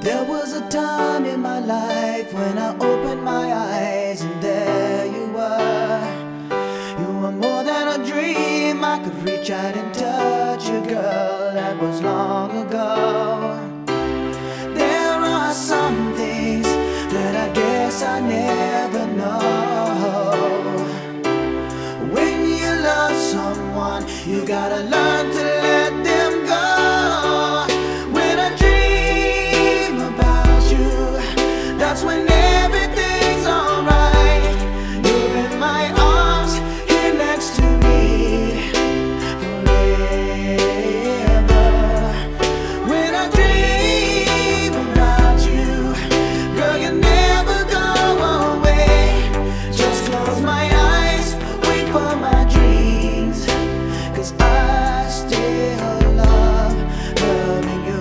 There was a time in my life when I opened my eyes and there you were. You were more than a dream. I could reach out and touch you, girl. That was long ago. There are some things that I guess I never know. When you love someone, you gotta learn to let them go. When I dream about you, that's when everything's alright. You're in my arms, here next to me forever. When I dream about you, girl, you never go away. Just close my eyes, wait for my dreams, 'cause I still love loving you.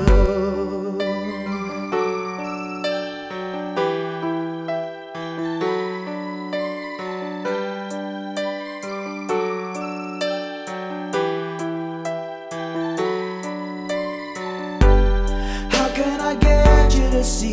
How can I get you to see